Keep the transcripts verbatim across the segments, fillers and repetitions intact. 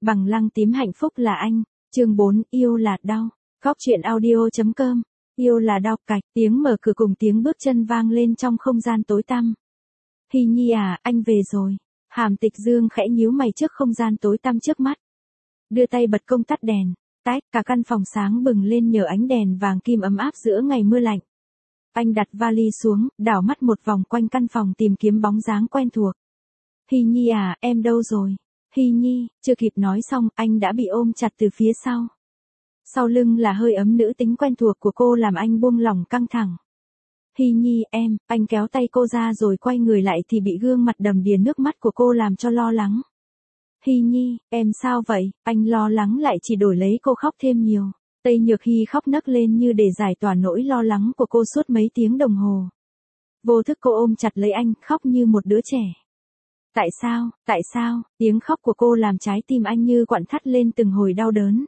Bằng lăng tím hạnh phúc là anh. Chương bốn, yêu là đau. Góc truyện audio chấm com. Yêu là đau cạch, tiếng mở cửa cùng tiếng bước chân vang lên trong không gian tối tăm. Hy Nhi à, anh về rồi. Hàm Tịch Dương khẽ nhíu mày trước không gian tối tăm trước mắt. Đưa tay bật công tắt đèn. Tách, cả căn phòng sáng bừng lên nhờ ánh đèn vàng kim ấm áp giữa ngày mưa lạnh. Anh đặt vali xuống, đảo mắt một vòng quanh căn phòng tìm kiếm bóng dáng quen thuộc. Hy Nhi à, em đâu rồi? Hy Nhi, chưa kịp nói xong, anh đã bị ôm chặt từ phía sau. Sau lưng là hơi ấm nữ tính quen thuộc của cô làm anh buông lỏng căng thẳng. Hy Nhi, em, anh kéo tay cô ra rồi quay người lại thì bị gương mặt đầm đìa nước mắt của cô làm cho lo lắng. Hy Nhi, em sao vậy? Anh lo lắng lại chỉ đổi lấy cô khóc thêm nhiều. Tây Nhược Hy khóc nấc lên như để giải tỏa nỗi lo lắng của cô suốt mấy tiếng đồng hồ. Vô thức cô ôm chặt lấy anh, khóc như một đứa trẻ. Tại sao, tại sao, tiếng khóc của cô làm trái tim anh như quặn thắt lên từng hồi đau đớn.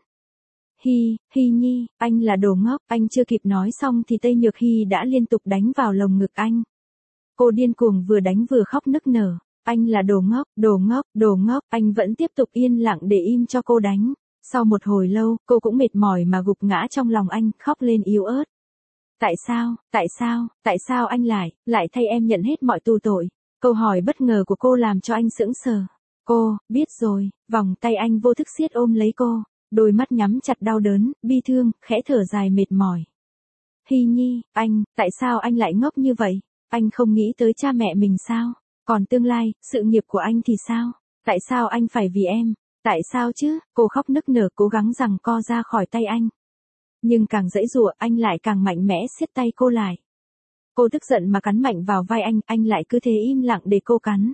Hy, Hy Nhi, anh là đồ ngốc, anh chưa kịp nói xong thì Tây Nhược Hy đã liên tục đánh vào lồng ngực anh. Cô điên cuồng vừa đánh vừa khóc nức nở. Anh là đồ ngốc, đồ ngốc, đồ ngốc, anh vẫn tiếp tục yên lặng để im cho cô đánh. Sau một hồi lâu, cô cũng mệt mỏi mà gục ngã trong lòng anh, khóc lên yếu ớt. Tại sao, tại sao, tại sao anh lại, lại thay em nhận hết mọi tù tội? Câu hỏi bất ngờ của cô làm cho anh sững sờ. Cô, biết rồi, vòng tay anh vô thức siết ôm lấy cô, đôi mắt nhắm chặt đau đớn, bi thương, khẽ thở dài mệt mỏi. Hy Nhi, anh, tại sao anh lại ngốc như vậy? Anh không nghĩ tới cha mẹ mình sao? Còn tương lai, sự nghiệp của anh thì sao? Tại sao anh phải vì em? Tại sao chứ? Cô khóc nức nở cố gắng giằng co ra khỏi tay anh. Nhưng càng giãy giụa anh lại càng mạnh mẽ siết tay cô lại. Cô tức giận mà cắn mạnh vào vai anh, anh lại cứ thế im lặng để cô cắn.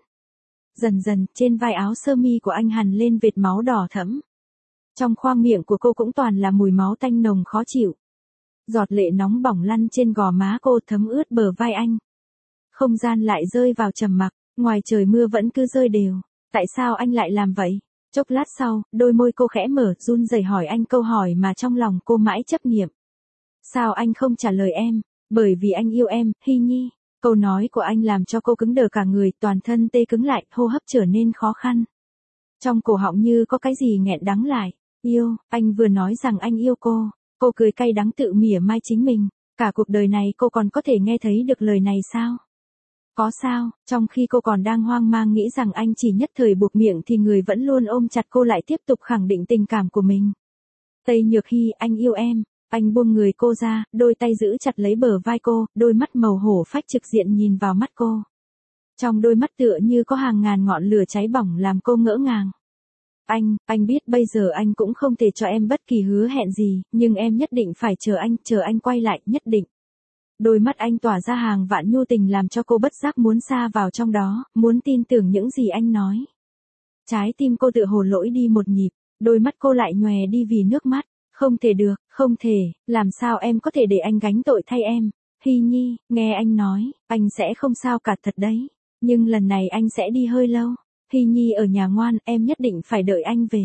Dần dần, trên vai áo sơ mi của anh hằn lên vệt máu đỏ thẫm. Trong khoang miệng của cô cũng toàn là mùi máu tanh nồng khó chịu. Giọt lệ nóng bỏng lăn trên gò má cô thấm ướt bờ vai anh. Không gian lại rơi vào trầm mặc, ngoài trời mưa vẫn cứ rơi đều. Tại sao anh lại làm vậy? Chốc lát sau, đôi môi cô khẽ mở, run rẩy hỏi anh câu hỏi mà trong lòng cô mãi chấp niệm. Sao anh không trả lời em? Bởi vì anh yêu em, Hy Nhi. Câu nói của anh làm cho cô cứng đờ cả người, toàn thân tê cứng lại, hô hấp trở nên khó khăn. Trong cổ họng như có cái gì nghẹn đắng lại. Yêu, anh vừa nói rằng anh yêu cô. Cô cười cay đắng tự mỉa mai chính mình. Cả cuộc đời này cô còn có thể nghe thấy được lời này sao? Có sao, trong khi cô còn đang hoang mang nghĩ rằng anh chỉ nhất thời buộc miệng thì người vẫn luôn ôm chặt cô lại tiếp tục khẳng định tình cảm của mình. Tây Nhược Hy, anh yêu em. Anh buông người cô ra, đôi tay giữ chặt lấy bờ vai cô, đôi mắt màu hổ phách trực diện nhìn vào mắt cô. Trong đôi mắt tựa như có hàng ngàn ngọn lửa cháy bỏng làm cô ngỡ ngàng. Anh, anh biết bây giờ anh cũng không thể cho em bất kỳ hứa hẹn gì, nhưng em nhất định phải chờ anh, chờ anh quay lại, nhất định. Đôi mắt anh tỏa ra hàng vạn nhu tình làm cho cô bất giác muốn sa vào trong đó, muốn tin tưởng những gì anh nói. Trái tim cô tự hồ lỗi đi một nhịp, đôi mắt cô lại nhòe đi vì nước mắt. Không thể được, không thể, làm sao em có thể để anh gánh tội thay em? Hy Nhi, nghe anh nói, anh sẽ không sao cả thật đấy. Nhưng lần này anh sẽ đi hơi lâu. Hy Nhi ở nhà ngoan, em nhất định phải đợi anh về.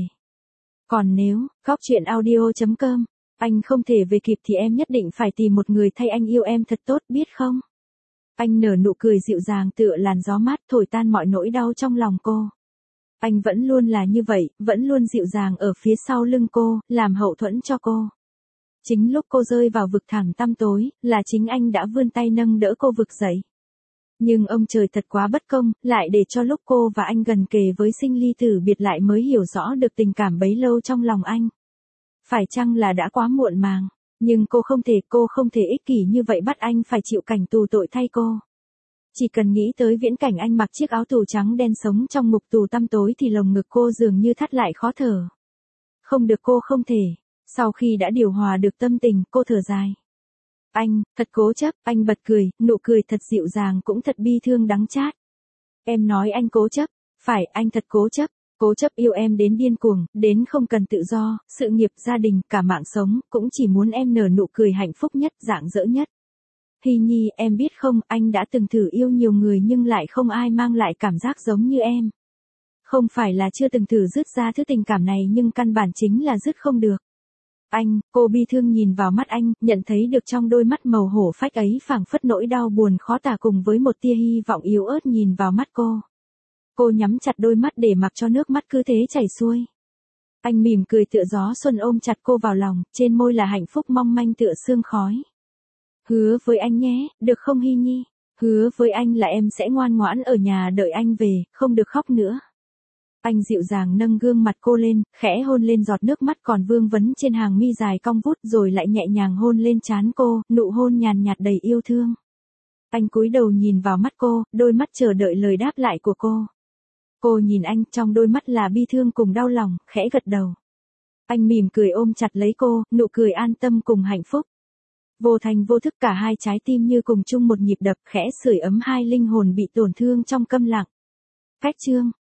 Còn nếu, góc truyện audio chấm com, anh không thể về kịp thì em nhất định phải tìm một người thay anh yêu em thật tốt, biết không? Anh nở nụ cười dịu dàng tựa làn gió mát thổi tan mọi nỗi đau trong lòng cô. Anh vẫn luôn là như vậy, vẫn luôn dịu dàng ở phía sau lưng cô, làm hậu thuẫn cho cô. Chính lúc cô rơi vào vực thẳm tăm tối, là chính anh đã vươn tay nâng đỡ cô vực dậy. Nhưng ông trời thật quá bất công, lại để cho lúc cô và anh gần kề với sinh ly tử biệt lại mới hiểu rõ được tình cảm bấy lâu trong lòng anh. Phải chăng là đã quá muộn màng, nhưng cô không thể, cô không thể ích kỷ như vậy bắt anh phải chịu cảnh tù tội thay cô. Chỉ cần nghĩ tới viễn cảnh anh mặc chiếc áo tù trắng đen sống trong ngục tù tăm tối thì lồng ngực cô dường như thắt lại khó thở. Không được, cô không thể. Sau khi đã điều hòa được tâm tình, cô thở dài. Anh, thật cố chấp, anh bật cười, nụ cười thật dịu dàng cũng thật bi thương đắng chát. Em nói anh cố chấp, phải, anh thật cố chấp, cố chấp yêu em đến điên cuồng, đến không cần tự do, sự nghiệp, gia đình, cả mạng sống, cũng chỉ muốn em nở nụ cười hạnh phúc nhất, rạng rỡ nhất. Hy Nhi, em biết không, anh đã từng thử yêu nhiều người nhưng lại không ai mang lại cảm giác giống như em. Không phải là chưa từng thử dứt ra thứ tình cảm này nhưng căn bản chính là dứt không được. Anh, cô bi thương nhìn vào mắt anh, nhận thấy được trong đôi mắt màu hổ phách ấy phảng phất nỗi đau buồn khó tả cùng với một tia hy vọng yếu ớt nhìn vào mắt cô. Cô nhắm chặt đôi mắt để mặc cho nước mắt cứ thế chảy xuôi. Anh mỉm cười tựa gió xuân ôm chặt cô vào lòng, trên môi là hạnh phúc mong manh tựa sương khói. Hứa với anh nhé, được không Hy Nhi? Hứa với anh là em sẽ ngoan ngoãn ở nhà đợi anh về, không được khóc nữa. Anh dịu dàng nâng gương mặt cô lên, khẽ hôn lên giọt nước mắt còn vương vấn trên hàng mi dài cong vút rồi lại nhẹ nhàng hôn lên trán cô, nụ hôn nhàn nhạt đầy yêu thương. Anh cúi đầu nhìn vào mắt cô, đôi mắt chờ đợi lời đáp lại của cô. Cô nhìn anh, trong đôi mắt là bi thương cùng đau lòng, khẽ gật đầu. Anh mỉm cười ôm chặt lấy cô, nụ cười an tâm cùng hạnh phúc. Vô thành vô thức cả hai trái tim như cùng chung một nhịp đập, khẽ sưởi ấm hai linh hồn bị tổn thương trong câm lặng. Cách chương